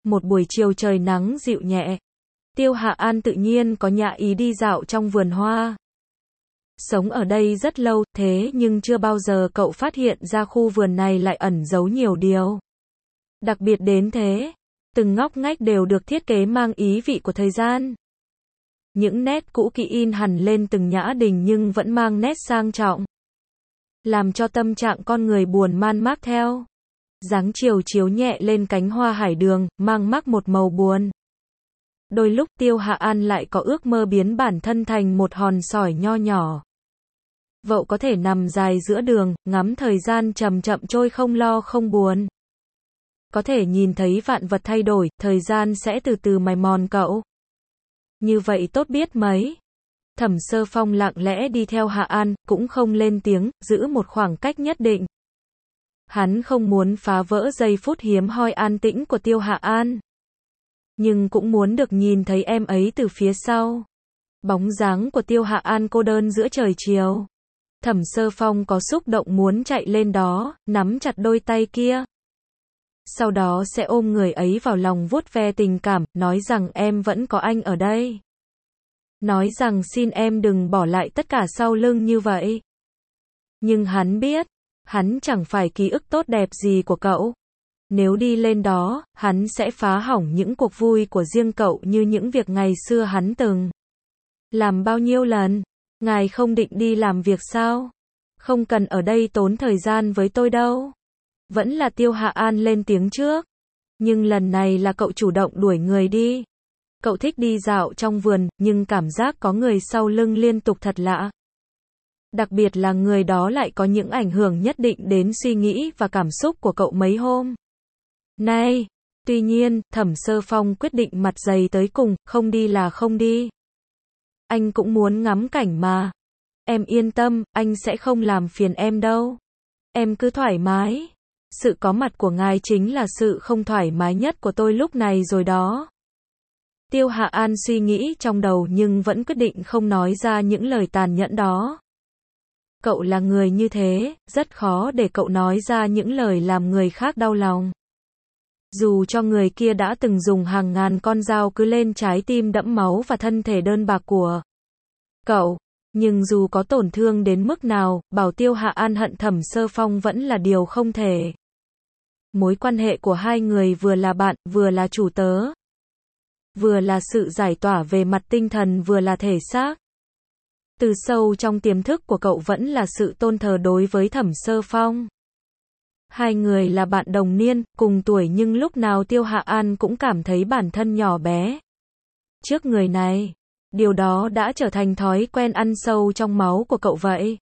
Một buổi chiều trời nắng dịu nhẹ, Tiêu Hạ An tự nhiên có nhã ý đi dạo trong vườn hoa. Sống ở đây rất lâu, thế nhưng chưa bao giờ cậu phát hiện ra khu vườn này lại ẩn giấu nhiều điều đặc biệt đến thế. Từng ngóc ngách đều được thiết kế mang ý vị của thời gian. Những nét cũ kỹ in hẳn lên từng nhã đình nhưng vẫn mang nét sang trọng, làm cho tâm trạng con người buồn man mác theo. Dáng chiều chiếu nhẹ lên cánh hoa hải đường, mang mắc một màu buồn. Đôi lúc Tiêu Hạ An lại có ước mơ biến bản thân thành một hòn sỏi nho nhỏ. Cậu có thể nằm dài giữa đường, ngắm thời gian chậm chậm trôi không lo không buồn. Có thể nhìn thấy vạn vật thay đổi, thời gian sẽ từ từ mài mòn cậu. Như vậy tốt biết mấy. Thẩm Sơ Phong lặng lẽ đi theo Hạ An, cũng không lên tiếng, giữ một khoảng cách nhất định. Hắn không muốn phá vỡ giây phút hiếm hoi an tĩnh của Tiêu Hạ An, nhưng cũng muốn được nhìn thấy em ấy từ phía sau. Bóng dáng của Tiêu Hạ An cô đơn giữa trời chiều. Thẩm Sơ Phong có xúc động muốn chạy lên đó, nắm chặt đôi tay kia. Sau đó sẽ ôm người ấy vào lòng vuốt ve tình cảm, nói rằng em vẫn có anh ở đây. Nói rằng xin em đừng bỏ lại tất cả sau lưng như vậy. Nhưng hắn biết, hắn chẳng phải ký ức tốt đẹp gì của cậu. Nếu đi lên đó, hắn sẽ phá hỏng những cuộc vui của riêng cậu như những việc ngày xưa hắn từng làm bao nhiêu lần. Ngài không định đi làm việc sao? Không cần ở đây tốn thời gian với tôi đâu. Vẫn là Tiêu Hạ An lên tiếng trước. Nhưng lần này là cậu chủ động đuổi người đi. Cậu thích đi dạo trong vườn, nhưng cảm giác có người sau lưng liên tục thật lạ. Đặc biệt là người đó lại có những ảnh hưởng nhất định đến suy nghĩ và cảm xúc của cậu mấy hôm nay. Tuy nhiên, Thẩm Sơ Phong quyết định mặt dày tới cùng, không đi là không đi. Anh cũng muốn ngắm cảnh mà. Em yên tâm, anh sẽ không làm phiền em đâu. Em cứ thoải mái. Sự có mặt của ngài chính là sự không thoải mái nhất của tôi lúc này rồi đó. Tiêu Hạ An suy nghĩ trong đầu nhưng vẫn quyết định không nói ra những lời tàn nhẫn đó. Cậu là người như thế, rất khó để cậu nói ra những lời làm người khác đau lòng. Dù cho người kia đã từng dùng hàng ngàn con dao cứ lên trái tim đẫm máu và thân thể đơn bạc của cậu, nhưng dù có tổn thương đến mức nào, bảo Tiêu Hạ An hận Thẩm Sơ Phong vẫn là điều không thể. Mối quan hệ của hai người vừa là bạn, vừa là chủ tớ. Vừa là sự giải tỏa về mặt tinh thần vừa là thể xác. Từ sâu trong tiềm thức của cậu vẫn là sự tôn thờ đối với Thẩm Sơ Phong. Hai người là bạn đồng niên, cùng tuổi nhưng lúc nào Tiêu Hạ An cũng cảm thấy bản thân nhỏ bé trước người này. Điều đó đã trở thành thói quen ăn sâu trong máu của cậu vậy.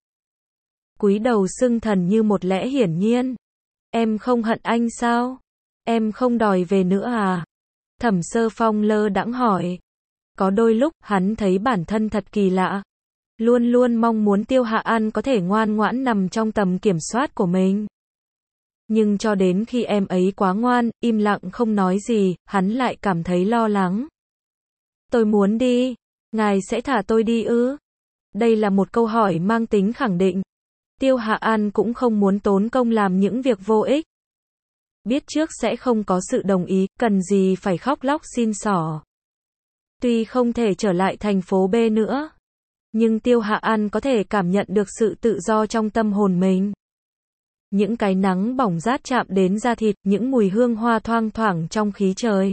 Cúi đầu xưng thần như một lẽ hiển nhiên. Em không hận anh sao? Em không đòi về nữa à? Thẩm Sơ Phong lơ đãng hỏi. Có đôi lúc, hắn thấy bản thân thật kỳ lạ. Luôn luôn mong muốn Tiêu Hạ An có thể ngoan ngoãn nằm trong tầm kiểm soát của mình. Nhưng cho đến khi em ấy quá ngoan, im lặng không nói gì, hắn lại cảm thấy lo lắng. Tôi muốn đi. Ngài sẽ thả tôi đi ư? Đây là một câu hỏi mang tính khẳng định. Tiêu Hạ An cũng không muốn tốn công làm những việc vô ích. Biết trước sẽ không có sự đồng ý, cần gì phải khóc lóc xin xỏ. Tuy không thể trở lại thành phố B nữa, nhưng Tiêu Hạ An có thể cảm nhận được sự tự do trong tâm hồn mình. Những cái nắng bỏng rát chạm đến da thịt, những mùi hương hoa thoang thoảng trong khí trời.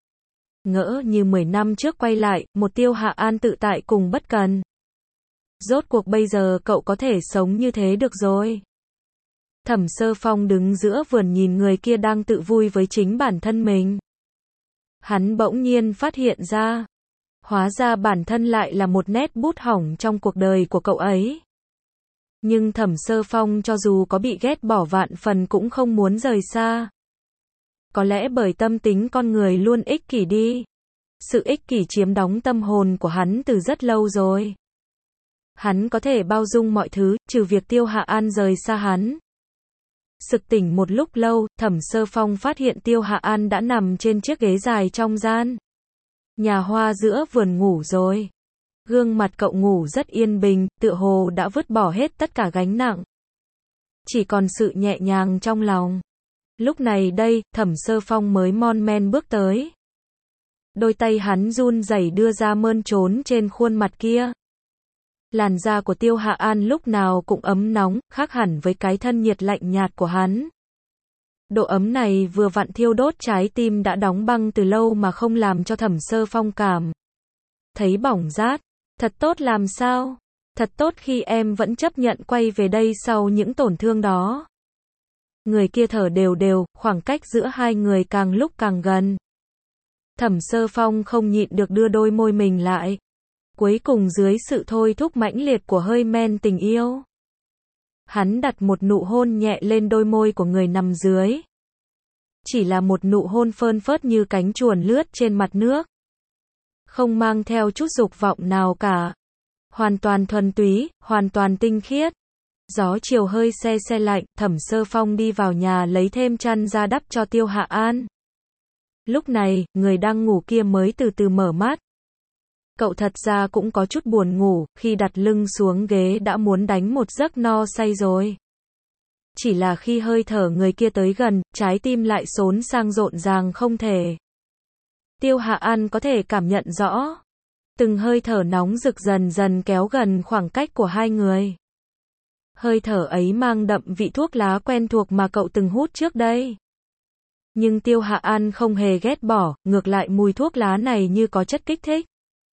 Ngỡ như 10 năm trước quay lại, một Tiêu Hạ An tự tại cùng bất cần. Rốt cuộc bây giờ cậu có thể sống như thế được rồi. Thẩm Sơ Phong đứng giữa vườn nhìn người kia đang tự vui với chính bản thân mình. Hắn bỗng nhiên phát hiện ra. Hóa ra bản thân lại là một nét bút hỏng trong cuộc đời của cậu ấy. Nhưng Thẩm Sơ Phong cho dù có bị ghét bỏ vạn phần cũng không muốn rời xa. Có lẽ bởi tâm tính con người luôn ích kỷ đi. Sự ích kỷ chiếm đóng tâm hồn của hắn từ rất lâu rồi. Hắn có thể bao dung mọi thứ, trừ việc Tiêu Hạ An rời xa hắn. Sực tỉnh một lúc lâu, Thẩm Sơ Phong phát hiện Tiêu Hạ An đã nằm trên chiếc ghế dài trong gian nhà hoa giữa vườn ngủ rồi. Gương mặt cậu ngủ rất yên bình, tựa hồ đã vứt bỏ hết tất cả gánh nặng. Chỉ còn sự nhẹ nhàng trong lòng. Lúc này đây, Thẩm Sơ Phong mới mon men bước tới. Đôi tay hắn run rẩy đưa ra mơn trốn trên khuôn mặt kia. Làn da của Tiêu Hạ An lúc nào cũng ấm nóng, khác hẳn với cái thân nhiệt lạnh nhạt của hắn. Độ ấm này vừa vặn thiêu đốt trái tim đã đóng băng từ lâu mà không làm cho Thẩm Sơ Phong cảm thấy bỏng rát. Thật tốt làm sao? Thật tốt khi em vẫn chấp nhận quay về đây sau những tổn thương đó. Người kia thở đều đều, khoảng cách giữa hai người càng lúc càng gần. Thẩm Sơ Phong không nhịn được đưa đôi môi mình lại. Cuối cùng dưới sự thôi thúc mãnh liệt của hơi men tình yêu, hắn đặt một nụ hôn nhẹ lên đôi môi của người nằm dưới. Chỉ là một nụ hôn phơn phớt như cánh chuồn lướt trên mặt nước. Không mang theo chút dục vọng nào cả. Hoàn toàn thuần túy, hoàn toàn tinh khiết. Gió chiều hơi se se lạnh, Thẩm Sơ Phong đi vào nhà lấy thêm chăn ra đắp cho Tiêu Hạ An. Lúc này, người đang ngủ kia mới từ từ mở mắt. Cậu thật ra cũng có chút buồn ngủ, khi đặt lưng xuống ghế đã muốn đánh một giấc no say rồi. Chỉ là khi hơi thở người kia tới gần, trái tim lại xốn sang rộn ràng không thể. Tiêu Hạ An có thể cảm nhận rõ. Từng hơi thở nóng rực dần dần kéo gần khoảng cách của hai người. Hơi thở ấy mang đậm vị thuốc lá quen thuộc mà cậu từng hút trước đây. Nhưng Tiêu Hạ An không hề ghét bỏ, ngược lại mùi thuốc lá này như có chất kích thích.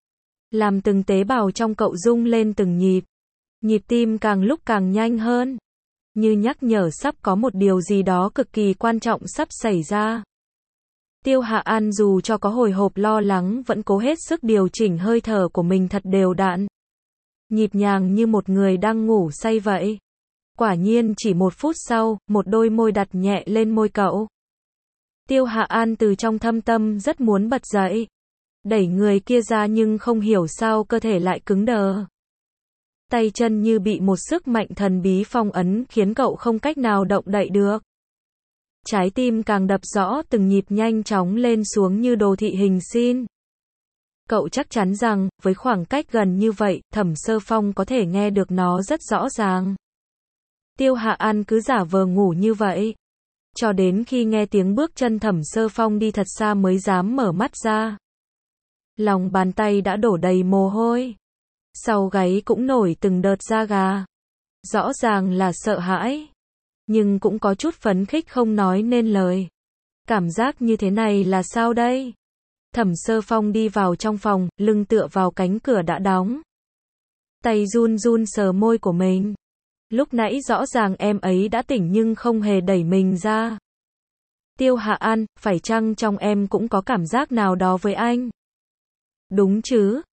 Làm từng tế bào trong cậu rung lên từng nhịp. Nhịp tim càng lúc càng nhanh hơn. Như nhắc nhở sắp có một điều gì đó cực kỳ quan trọng sắp xảy ra. Tiêu Hạ An dù cho có hồi hộp lo lắng vẫn cố hết sức điều chỉnh hơi thở của mình thật đều đặn. Nhịp nhàng như một người đang ngủ say vậy. Quả nhiên chỉ 1 phút sau, một đôi môi đặt nhẹ lên môi cậu. Tiêu Hạ An từ trong thâm tâm rất muốn bật dậy. Đẩy người kia ra nhưng không hiểu sao cơ thể lại cứng đờ. Tay chân như bị một sức mạnh thần bí phong ấn khiến cậu không cách nào động đậy được. Trái tim càng đập rõ từng nhịp nhanh chóng lên xuống như đồ thị hình sin. Cậu chắc chắn rằng, với khoảng cách gần như vậy, Thẩm Sơ Phong có thể nghe được nó rất rõ ràng. Tiêu Hạ An cứ giả vờ ngủ như vậy. Cho đến khi nghe tiếng bước chân Thẩm Sơ Phong đi thật xa mới dám mở mắt ra. Lòng bàn tay đã đổ đầy mồ hôi. Sau gáy cũng nổi từng đợt da gà. Rõ ràng là sợ hãi. Nhưng cũng có chút phấn khích không nói nên lời. Cảm giác như thế này là sao đây? Thẩm Sơ Phong đi vào trong phòng, lưng tựa vào cánh cửa đã đóng. Tay run run sờ môi của mình. Lúc nãy rõ ràng em ấy đã tỉnh nhưng không hề đẩy mình ra. Tiêu Hạ An, phải chăng trong em cũng có cảm giác nào đó với anh? Đúng chứ,